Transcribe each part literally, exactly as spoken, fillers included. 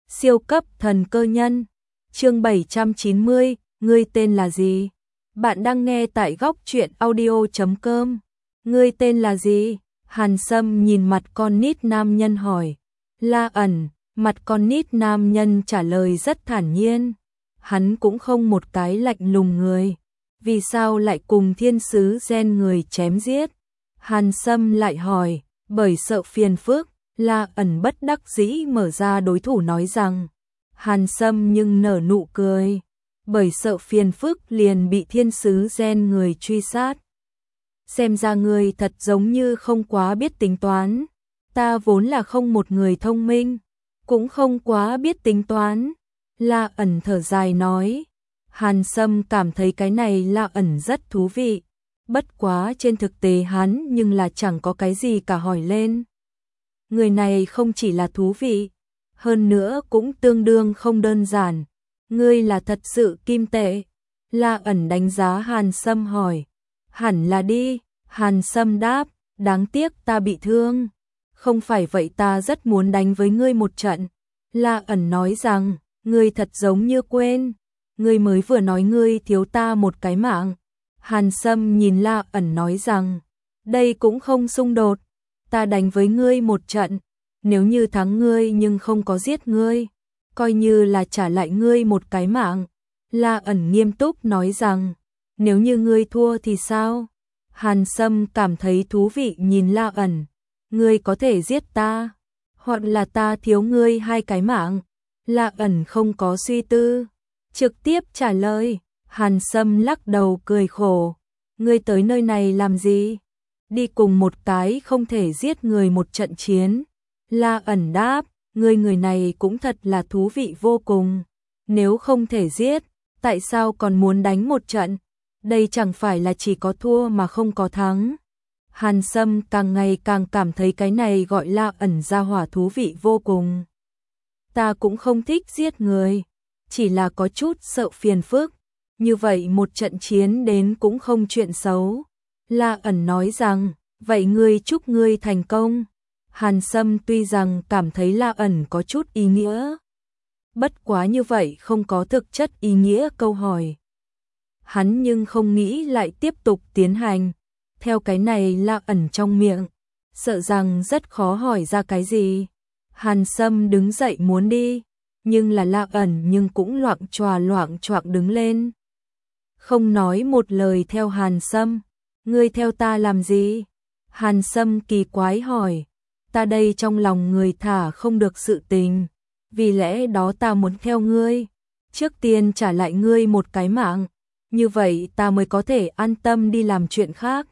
Siêu cấp thần cơ nhân. Chương bảy trăm chín mươi, ngươi tên là gì? Bạn đang nghe tại góc truyện audio chấm com. Ngươi tên là gì? Hàn Sâm nhìn mặt con nít nam nhân hỏi. La ẩn, mặt con nít nam nhân trả lời rất thản nhiên. Hắn cũng không một cái lạnh lùng người. Vì sao lại cùng thiên sứ gen người chém giết? Hàn Sâm lại hỏi, bởi sợ phiền phức. La ẩn bất đắc dĩ mở ra đối thủ nói rằng. Hàn Sâm nhưng nở nụ cười. Bởi sợ phiền phức liền bị thiên sứ gen người truy sát. Xem ra ngươi thật giống như không quá biết tính toán. Ta vốn là không một người thông minh, cũng không quá biết tính toán. La ẩn thở dài nói. Hàn Sâm cảm thấy cái này La ẩn rất thú vị. Bất quá trên thực tế hắn nhưng là chẳng có cái gì cả hỏi lên. Người này không chỉ là thú vị, hơn nữa cũng tương đương không đơn giản. Ngươi là thật sự kim tệ. La ẩn đánh giá Hàn Sâm hỏi. Hẳn là đi. Hàn Sâm đáp, đáng tiếc ta bị thương. Không phải vậy ta rất muốn đánh với ngươi một trận. La ẩn nói rằng, ngươi thật giống như quên. Ngươi mới vừa nói ngươi thiếu ta một cái mạng. Hàn Sâm nhìn La ẩn nói rằng, đây cũng không xung đột. Ta đánh với ngươi một trận. Nếu như thắng ngươi nhưng không có giết ngươi, coi như là trả lại ngươi một cái mạng. La ẩn nghiêm túc nói rằng, nếu như ngươi thua thì sao? Hàn Sâm cảm thấy thú vị nhìn La ẩn. Ngươi có thể giết ta, hoặc là ta thiếu ngươi hai cái mạng. La ẩn không có suy tư, trực tiếp trả lời. Hàn Sâm lắc đầu cười khổ. Ngươi tới nơi này làm gì? Đi cùng một cái không thể giết người một trận chiến. La ẩn đáp, ngươi người này cũng thật là thú vị vô cùng. Nếu không thể giết, tại sao còn muốn đánh một trận? Đây chẳng phải là chỉ có thua mà không có thắng. Hàn Sâm càng ngày càng cảm thấy cái này gọi La ẩn ra hỏa thú vị vô cùng. Ta cũng không thích giết người, chỉ là có chút sợ phiền phức. Như vậy một trận chiến đến cũng không chuyện xấu. La ẩn nói rằng, vậy ngươi chúc ngươi thành công. Hàn Sâm tuy rằng cảm thấy La ẩn có chút ý nghĩa, bất quá như vậy không có thực chất ý nghĩa câu hỏi. Hắn nhưng không nghĩ lại tiếp tục tiến hành. Theo cái này La ẩn trong miệng, sợ rằng rất khó hỏi ra cái gì. Hàn Sâm đứng dậy muốn đi, nhưng là La ẩn nhưng cũng loạng choạng loạng choạng đứng lên. Không nói một lời theo Hàn Sâm. Ngươi theo ta làm gì? Hàn Sâm kỳ quái hỏi. Ta đây trong lòng người thả không được sự tình, vì lẽ đó ta muốn theo ngươi. Trước tiên trả lại ngươi một cái mạng, như vậy ta mới có thể an tâm đi làm chuyện khác.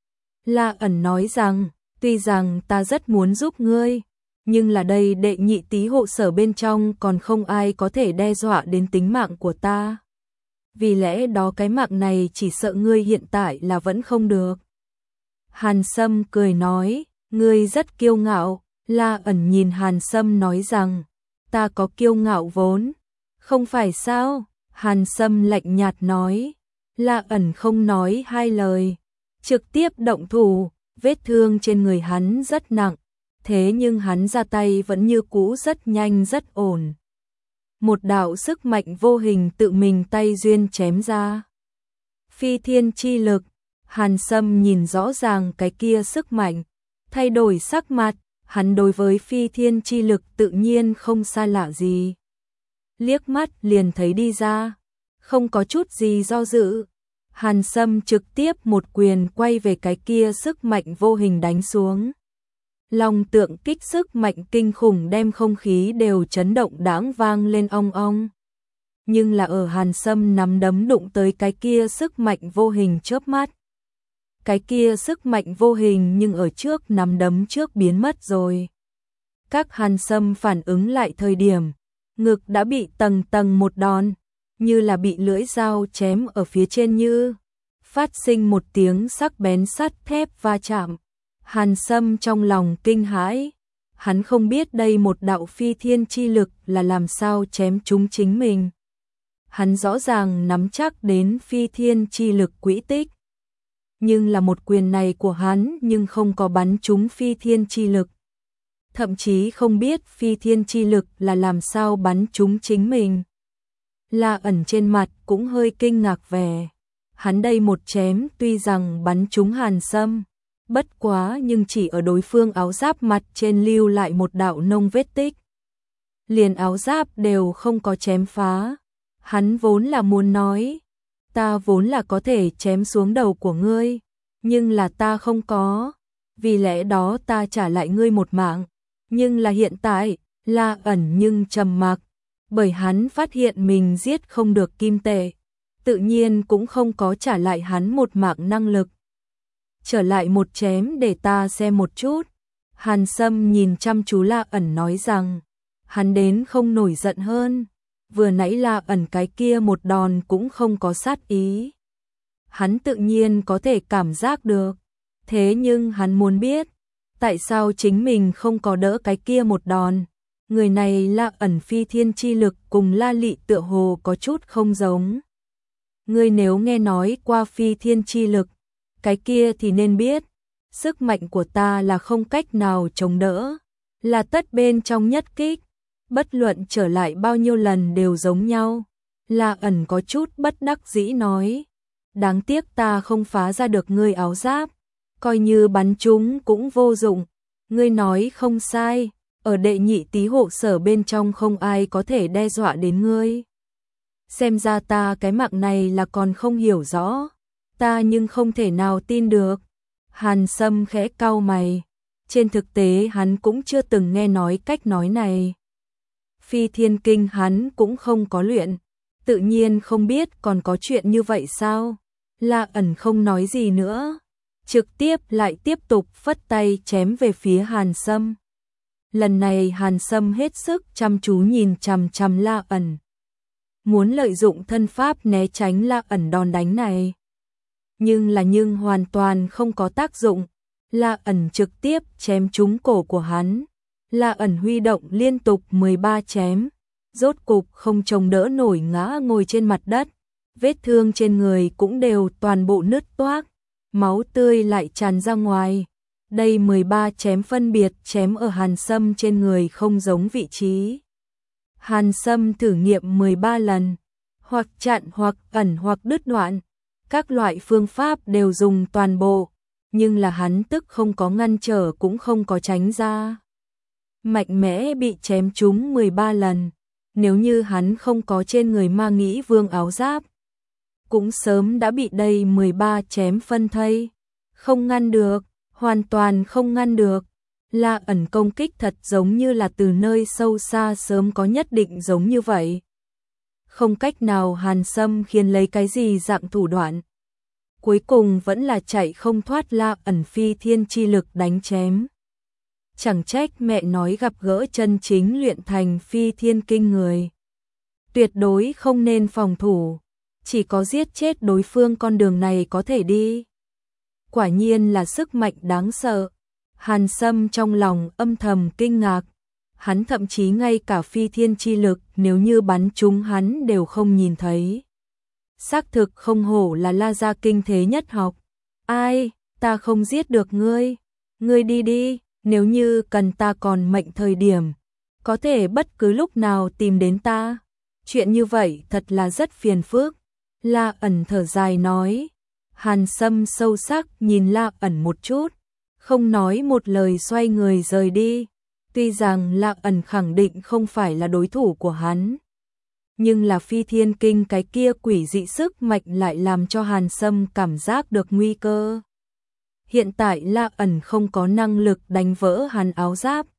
La ẩn nói rằng, tuy rằng ta rất muốn giúp ngươi, nhưng là đây đệ nhị tý hộ sở bên trong còn không ai có thể đe dọa đến tính mạng của ta. Vì lẽ đó cái mạng này chỉ sợ ngươi hiện tại là vẫn không được. Hàn Sâm cười nói, ngươi rất kiêu ngạo. La ẩn nhìn Hàn Sâm nói rằng, ta có kiêu ngạo vốn. Không phải sao? Hàn Sâm lạnh nhạt nói. La ẩn không nói hai lời, trực tiếp động thủ. Vết thương trên người hắn rất nặng, thế nhưng hắn ra tay vẫn như cũ rất nhanh rất ổn. Một đạo sức mạnh vô hình tự mình tay duyên chém ra. Phi thiên chi lực. Hàn Sâm nhìn rõ ràng cái kia sức mạnh, thay đổi sắc mặt. Hắn đối với phi thiên chi lực tự nhiên không xa lạ gì. Liếc mắt liền thấy đi ra, không có chút gì do dự. Hàn Sâm trực tiếp một quyền quay về cái kia sức mạnh vô hình đánh xuống. Long tượng kích sức mạnh kinh khủng đem không khí đều chấn động đãng vang lên ong ong. Nhưng là ở Hàn Sâm nắm đấm đụng tới cái kia sức mạnh vô hình chớp mắt. Cái kia sức mạnh vô hình nhưng ở trước nắm đấm trước biến mất rồi. Các Hàn Sâm phản ứng lại thời điểm, ngực đã bị tầng tầng một đòn, như là bị lưỡi dao chém ở phía trên như. Phát sinh một tiếng sắc bén sắt thép va chạm. Hàn Sâm trong lòng kinh hãi. Hắn không biết đây một đạo phi thiên chi lực là làm sao chém trúng chính mình. Hắn rõ ràng nắm chắc đến phi thiên chi lực quỹ tích. Nhưng là một quyền này của hắn nhưng không có bắn trúng phi thiên chi lực. thậm chí không biết phi thiên chi lực là làm sao bắn trúng chính mình. La ẩn trên mặt cũng hơi kinh ngạc vẻ. Hắn đây một chém tuy rằng bắn trúng Hàn Sâm, bất quá nhưng chỉ ở đối phương áo giáp mặt trên lưu lại một đạo nông vết tích. Liền áo giáp đều không có chém phá. Hắn vốn là muốn nói, ta vốn là có thể chém xuống đầu của ngươi, nhưng là ta không có, vì lẽ đó ta trả lại ngươi một mạng. Nhưng là hiện tại, La ẩn nhưng trầm mặc, bởi hắn phát hiện mình giết không được kim tệ, tự nhiên cũng không có trả lại hắn một mạng năng lực. Trở lại một chém để ta xem một chút. Hàn Sâm nhìn chăm chú La ẩn nói rằng, hắn đến không nổi giận hơn, vừa nãy La ẩn cái kia một đòn cũng không có sát ý. Hắn tự nhiên có thể cảm giác được, thế nhưng hắn muốn biết, tại sao chính mình không có đỡ cái kia một đòn. Người này La ẩn phi thiên chi lực cùng La Lị tựa hồ có chút không giống. Ngươi nếu nghe nói qua phi thiên chi lực, cái kia thì nên biết, sức mạnh của ta là không cách nào chống đỡ, là tất bên trong nhất kích, bất luận trở lại bao nhiêu lần đều giống nhau. La ẩn có chút bất đắc dĩ nói, đáng tiếc ta không phá ra được ngươi áo giáp, coi như bắn chúng cũng vô dụng. Ngươi nói không sai, ở đệ nhị tý hộ sở bên trong không ai có thể đe dọa đến ngươi. Xem ra ta cái mạng này là còn không hiểu rõ, ta nhưng không thể nào tin được. Hàn Sâm khẽ cau mày, trên thực tế hắn cũng chưa từng nghe nói cách nói này. Phi thiên kinh hắn cũng không có luyện, tự nhiên không biết còn có chuyện như vậy sao. La ẩn không nói gì nữa, trực tiếp lại tiếp tục phất tay chém về phía Hàn Sâm. Lần này Hàn Sâm hết sức chăm chú nhìn chằm chằm La ẩn, muốn lợi dụng thân pháp né tránh La ẩn đòn đánh này. Nhưng là nhưng hoàn toàn không có tác dụng. La ẩn trực tiếp chém trúng cổ của hắn. La ẩn huy động liên tục mười ba chém, rốt cục không chống đỡ nổi ngã ngồi trên mặt đất. Vết thương trên người cũng đều toàn bộ nứt toác, máu tươi lại tràn ra ngoài. Đây mười ba chém phân biệt chém ở Hàn Sâm trên người không giống vị trí. Hàn Sâm thử nghiệm mười ba lần, hoặc chặn hoặc ẩn hoặc đứt đoạn, các loại phương pháp đều dùng toàn bộ, nhưng là hắn tức không có ngăn trở cũng không có tránh ra. Mạnh mẽ bị chém trúng mười ba lần, nếu như hắn không có trên người ma nghĩ vương áo giáp, cũng sớm đã bị đây mười ba chém phân thây. Không ngăn được, hoàn toàn không ngăn được. La ẩn công kích thật giống như là từ nơi sâu xa sớm có nhất định giống như vậy. Không cách nào Hàn Sâm khiến lấy cái gì dạng thủ đoạn. Cuối cùng vẫn là chạy không thoát La ẩn phi thiên chi lực đánh chém. Chẳng trách mẹ nói gặp gỡ chân chính luyện thành phi thiên kinh người. Tuyệt đối không nên phòng thủ, chỉ có giết chết đối phương con đường này có thể đi. Quả nhiên là sức mạnh đáng sợ. Hàn Sâm trong lòng âm thầm kinh ngạc, hắn thậm chí ngay cả phi thiên chi lực nếu như bắn trúng hắn đều không nhìn thấy. Xác thực không hổ là La gia kinh thế nhất học. Ai, ta không giết được ngươi, ngươi đi đi, nếu như cần ta còn mệnh thời điểm, có thể bất cứ lúc nào tìm đến ta. Chuyện như vậy thật là rất phiền phức. La ẩn thở dài nói. Hàn Sâm sâu sắc nhìn La ẩn một chút, không nói một lời xoay người rời đi. Tuy rằng La ẩn khẳng định không phải là đối thủ của hắn, nhưng là phi thiên kinh cái kia quỷ dị sức mạnh lại làm cho Hàn Sâm cảm giác được nguy cơ. Hiện tại La ẩn không có năng lực đánh vỡ hắn áo giáp.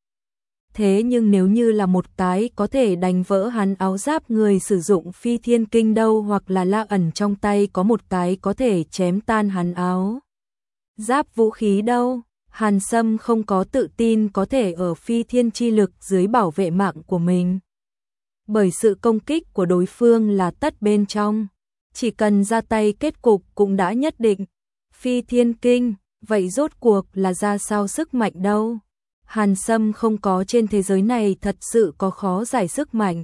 Thế nhưng nếu như là một cái có thể đánh vỡ hắn áo giáp người sử dụng phi thiên kinh đâu, hoặc là La ẩn trong tay có một cái có thể chém tan hắn áo giáp vũ khí đâu, Hàn Sâm không có tự tin có thể ở phi thiên chi lực dưới bảo vệ mạng của mình. Bởi sự công kích của đối phương là tất bên trong, chỉ cần ra tay kết cục cũng đã nhất định. Phi thiên kinh, vậy rốt cuộc là ra sao sức mạnh đâu? Hàn Sâm không có trên thế giới này thật sự có khó giải sức mạnh.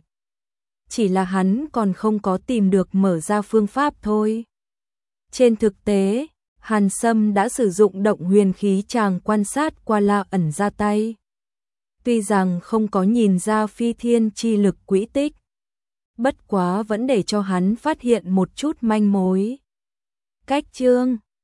Chỉ là hắn còn không có tìm được mở ra phương pháp thôi. Trên thực tế, Hàn Sâm đã sử dụng động huyền khí tràng quan sát qua La ẩn ra tay. tuy rằng không có nhìn ra phi thiên chi lực quỹ tích, bất quá vẫn để cho hắn phát hiện một chút manh mối. Cách chương